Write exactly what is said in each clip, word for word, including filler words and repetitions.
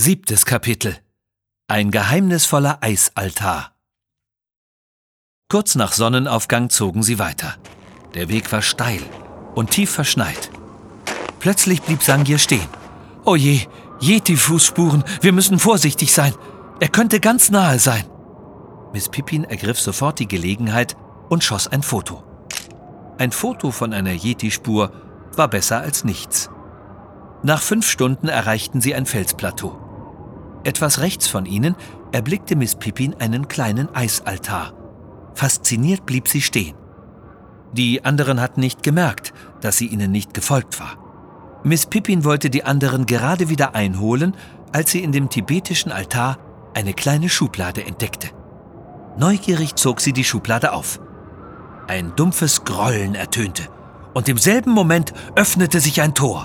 Siebtes Kapitel. Ein geheimnisvoller Eisaltar. Kurz nach Sonnenaufgang zogen sie weiter. Der Weg war steil und tief verschneit. Plötzlich blieb Sangier stehen. »Oh je, Yeti-Fußspuren, wir müssen vorsichtig sein. Er könnte ganz nahe sein.« Miss Pippin ergriff sofort die Gelegenheit und schoss ein Foto. Ein Foto von einer Yeti-Spur war besser als nichts. Nach fünf Stunden erreichten sie ein Felsplateau. Etwas rechts von ihnen erblickte Miss Pippin einen kleinen Eisaltar. Fasziniert blieb sie stehen. Die anderen hatten nicht gemerkt, dass sie ihnen nicht gefolgt war. Miss Pippin wollte die anderen gerade wieder einholen, als sie in dem tibetischen Altar eine kleine Schublade entdeckte. Neugierig zog sie die Schublade auf. Ein dumpfes Grollen ertönte und im selben Moment öffnete sich ein Tor.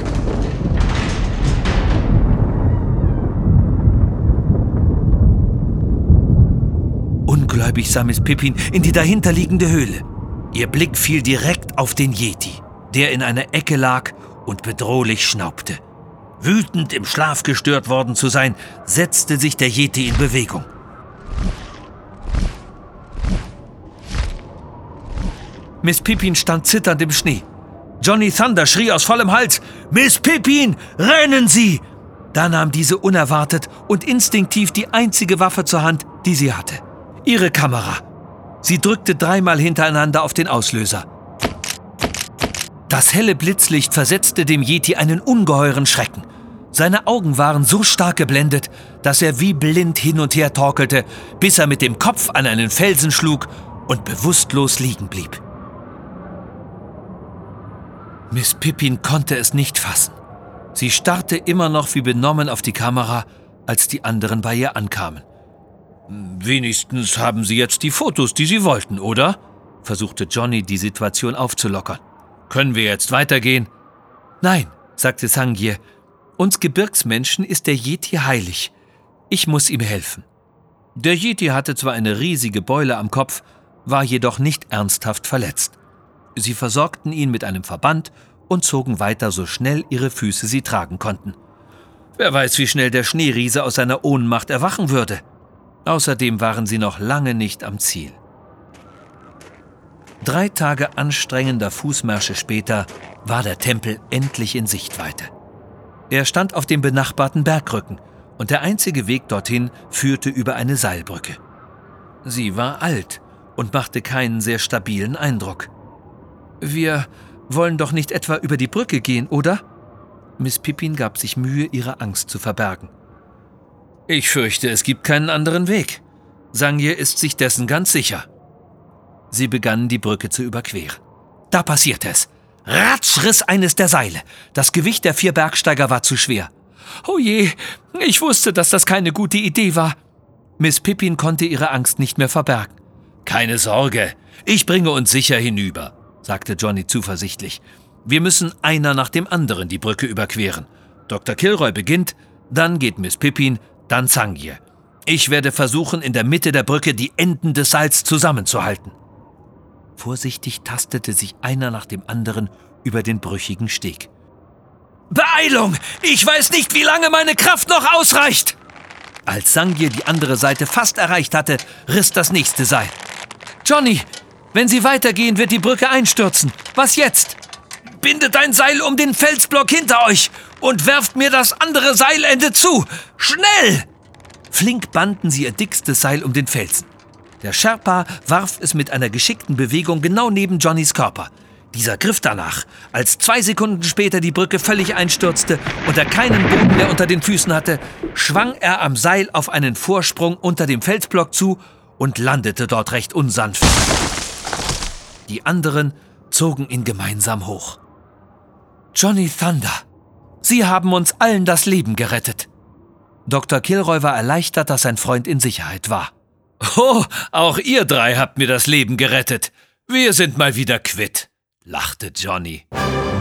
Ungläubig sah Miss Pippin in die dahinterliegende Höhle. Ihr Blick fiel direkt auf den Yeti, der in einer Ecke lag und bedrohlich schnaubte. Wütend im Schlaf gestört worden zu sein, setzte sich der Yeti in Bewegung. Miss Pippin stand zitternd im Schnee. Johnny Thunder schrie aus vollem Hals: »Miss Pippin, rennen Sie!« Da nahm diese unerwartet und instinktiv die einzige Waffe zur Hand, die sie hatte: ihre Kamera. Sie drückte dreimal hintereinander auf den Auslöser. Das helle Blitzlicht versetzte dem Yeti einen ungeheuren Schrecken. Seine Augen waren so stark geblendet, dass er wie blind hin und her torkelte, bis er mit dem Kopf an einen Felsen schlug und bewusstlos liegen blieb. Miss Pippin konnte es nicht fassen. Sie starrte immer noch wie benommen auf die Kamera, als die anderen bei ihr ankamen. »Wenigstens haben Sie jetzt die Fotos, die Sie wollten, oder?« versuchte Johnny, die Situation aufzulockern. »Können wir jetzt weitergehen?« »Nein«, sagte Sangier. »Uns Gebirgsmenschen ist der Yeti heilig. Ich muss ihm helfen.« Der Yeti hatte zwar eine riesige Beule am Kopf, war jedoch nicht ernsthaft verletzt. Sie versorgten ihn mit einem Verband und zogen weiter, so schnell ihre Füße sie tragen konnten. Wer weiß, wie schnell der Schneeriese aus seiner Ohnmacht erwachen würde. Außerdem waren sie noch lange nicht am Ziel. Drei Tage anstrengender Fußmärsche später war der Tempel endlich in Sichtweite. Er stand auf dem benachbarten Bergrücken und der einzige Weg dorthin führte über eine Seilbrücke. Sie war alt und machte keinen sehr stabilen Eindruck. »Wir wollen doch nicht etwa über die Brücke gehen, oder?« Miss Pippin gab sich Mühe, ihre Angst zu verbergen. »Ich fürchte, es gibt keinen anderen Weg. Sangier ist sich dessen ganz sicher.« Sie begannen, die Brücke zu überqueren. Da passierte es. Ratsch riss eines der Seile. Das Gewicht der vier Bergsteiger war zu schwer. »Oh je, ich wusste, dass das keine gute Idee war.« Miss Pippin konnte ihre Angst nicht mehr verbergen. »Keine Sorge, ich bringe uns sicher hinüber«, sagte Johnny zuversichtlich. »Wir müssen einer nach dem anderen die Brücke überqueren. Doktor Kilroy beginnt, dann geht Miss Pippin, dann Sangier. Ich werde versuchen, in der Mitte der Brücke die Enden des Seils zusammenzuhalten.« Vorsichtig tastete sich einer nach dem anderen über den brüchigen Steg. »Beeilung! Ich weiß nicht, wie lange meine Kraft noch ausreicht!« Als Sangier die andere Seite fast erreicht hatte, riss das nächste Seil. »Johnny, wenn Sie weitergehen, wird die Brücke einstürzen. Was jetzt?« »Bindet ein Seil um den Felsblock hinter euch und werft mir das andere Seilende zu! Schnell!« Flink banden sie ihr dickstes Seil um den Felsen. Der Sherpa warf es mit einer geschickten Bewegung genau neben Johnnys Körper. Dieser griff danach, als zwei Sekunden später die Brücke völlig einstürzte und er keinen Boden mehr unter den Füßen hatte, schwang er am Seil auf einen Vorsprung unter dem Felsblock zu und landete dort recht unsanft. Die anderen zogen ihn gemeinsam hoch. »Johnny Thunder, Sie haben uns allen das Leben gerettet.« Doktor Kilroy war erleichtert, dass sein Freund in Sicherheit war. »Oh, auch ihr drei habt mir das Leben gerettet. Wir sind mal wieder quitt«, lachte Johnny.